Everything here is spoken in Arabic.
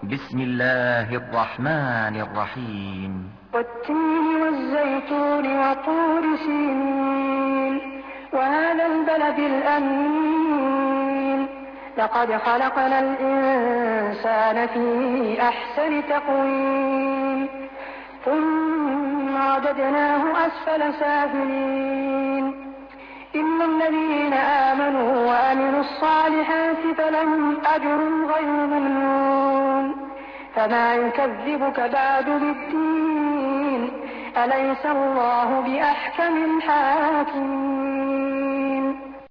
بسم الله الرحمن الرحيم. والتين والزيتون وطور سينين وهذا البلد الأمين لقد خلقنا الإنسان في أحسن تقويم ثم رددناه أسفل سافلين إلا الذين آمنوا وعملوا الصالحات فلهم أجر غير ممنون فما يكذبك بعد بالدين أليس الله بأحكم الحاكمين.